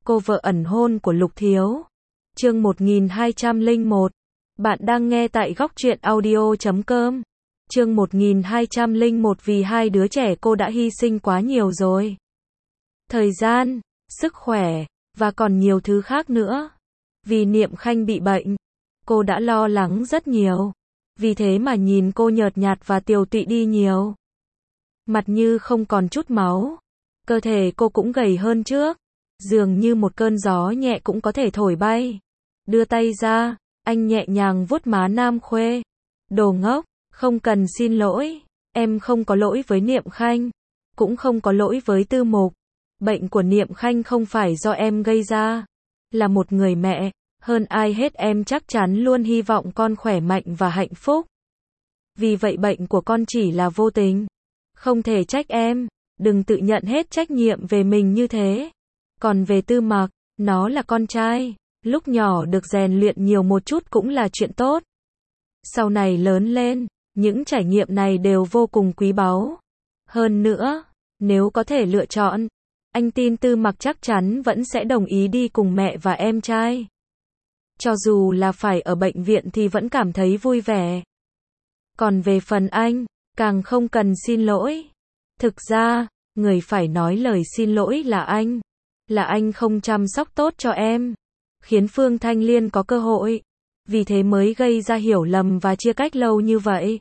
cô vợ ẩn hôn của Lục Thiếu. Chương 1201. Bạn đang nghe tại góc truyện audio.com. Chương 1201. Vì hai đứa trẻ cô đã hy sinh quá nhiều rồi. Thời gian, sức khỏe, và còn nhiều thứ khác nữa. Vì Niệm Khanh bị bệnh, cô đã lo lắng rất nhiều. Vì thế mà nhìn cô nhợt nhạt và tiều tụy đi nhiều. Mặt như không còn chút máu. Cơ thể cô cũng gầy hơn trước. Dường như một cơn gió nhẹ cũng có thể thổi bay. Đưa tay ra, anh nhẹ nhàng vuốt má Nam Khuê. Đồ ngốc, không cần xin lỗi. Em không có lỗi với Niệm Khanh. Cũng không có lỗi với Tư Mục. Bệnh của Niệm Khanh không phải do em gây ra. Là một người mẹ, hơn ai hết em chắc chắn luôn hy vọng con khỏe mạnh và hạnh phúc. Vì vậy bệnh của con chỉ là vô tình. Không thể trách em. Đừng tự nhận hết trách nhiệm về mình như thế. Còn về Tư Mặc, nó là con trai. Lúc nhỏ được rèn luyện nhiều một chút cũng là chuyện tốt. Sau này lớn lên, những trải nghiệm này đều vô cùng quý báu. Hơn nữa, nếu có thể lựa chọn, anh tin Tư Mặc chắc chắn vẫn sẽ đồng ý đi cùng mẹ và em trai. Cho dù là phải ở bệnh viện thì vẫn cảm thấy vui vẻ. Còn về phần anh, càng không cần xin lỗi. Thực ra, người phải nói lời xin lỗi là anh. Là anh không chăm sóc tốt cho em. Khiến Phương Thanh Liên có cơ hội. Vì thế mới gây ra hiểu lầm và chia cách lâu như vậy.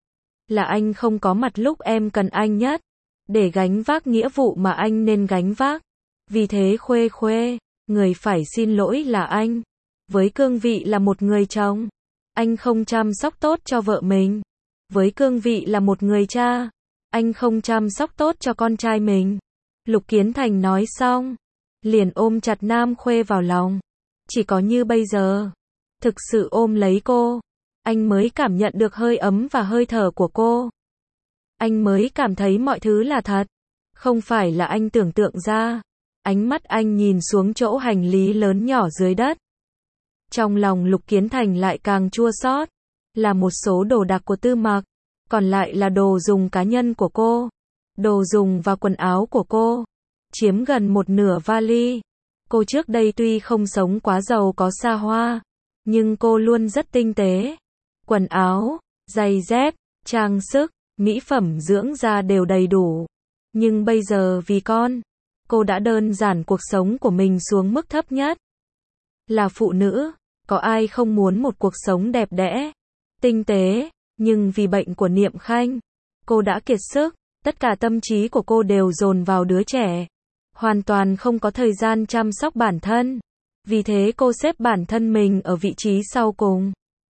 Là anh không có mặt lúc em cần anh nhất. Để gánh vác nghĩa vụ mà anh nên gánh vác. Vì thế Khuê, người phải xin lỗi là anh. Với cương vị là một người chồng, anh không chăm sóc tốt cho vợ mình. Với cương vị là một người cha, anh không chăm sóc tốt cho con trai mình. Lục Kiến Thành nói xong, liền ôm chặt Nam Khuê vào lòng. Chỉ có như bây giờ, thực sự ôm lấy cô, anh mới cảm nhận được hơi ấm và hơi thở của cô. Anh mới cảm thấy mọi thứ là thật, không phải là anh tưởng tượng ra. Ánh mắt anh nhìn xuống chỗ hành lý lớn nhỏ dưới đất. Trong lòng Lục Kiến Thành lại càng chua xót. Là một số đồ đạc của Tư Mặc, còn lại là đồ dùng cá nhân của cô. Đồ dùng và quần áo của cô, chiếm gần một nửa vali. Cô trước đây tuy không sống quá giàu có xa hoa, nhưng cô luôn rất tinh tế. Quần áo, giày dép, trang sức, mỹ phẩm dưỡng da đều đầy đủ. Nhưng bây giờ vì con, cô đã đơn giản cuộc sống của mình xuống mức thấp nhất. Là phụ nữ, có ai không muốn một cuộc sống đẹp đẽ, tinh tế, nhưng vì bệnh của Niệm Khanh, cô đã kiệt sức, tất cả tâm trí của cô đều dồn vào đứa trẻ. Hoàn toàn không có thời gian chăm sóc bản thân. Vì thế cô xếp bản thân mình ở vị trí sau cùng.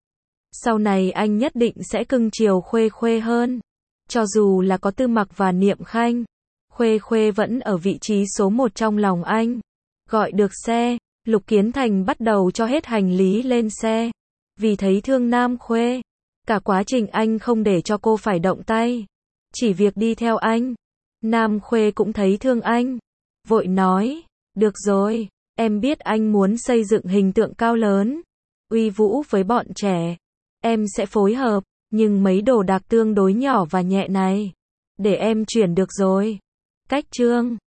Sau này anh nhất định sẽ cưng chiều Khuê hơn. Cho dù là có Tư Mặc và Niệm Khanh, Khuê vẫn ở vị trí số 1 trong lòng anh. Gọi được xe, Lục Kiến Thành bắt đầu cho hết hành lý lên xe. Vì thấy thương Nam Khuê, cả quá trình anh không để cho cô phải động tay. Chỉ việc đi theo anh. Nam Khuê cũng thấy thương anh. Vội nói, được rồi, em biết anh muốn xây dựng hình tượng cao lớn, uy vũ với bọn trẻ. Em sẽ phối hợp, nhưng mấy đồ đạc tương đối nhỏ và nhẹ này, để em chuyển được rồi. Cách chương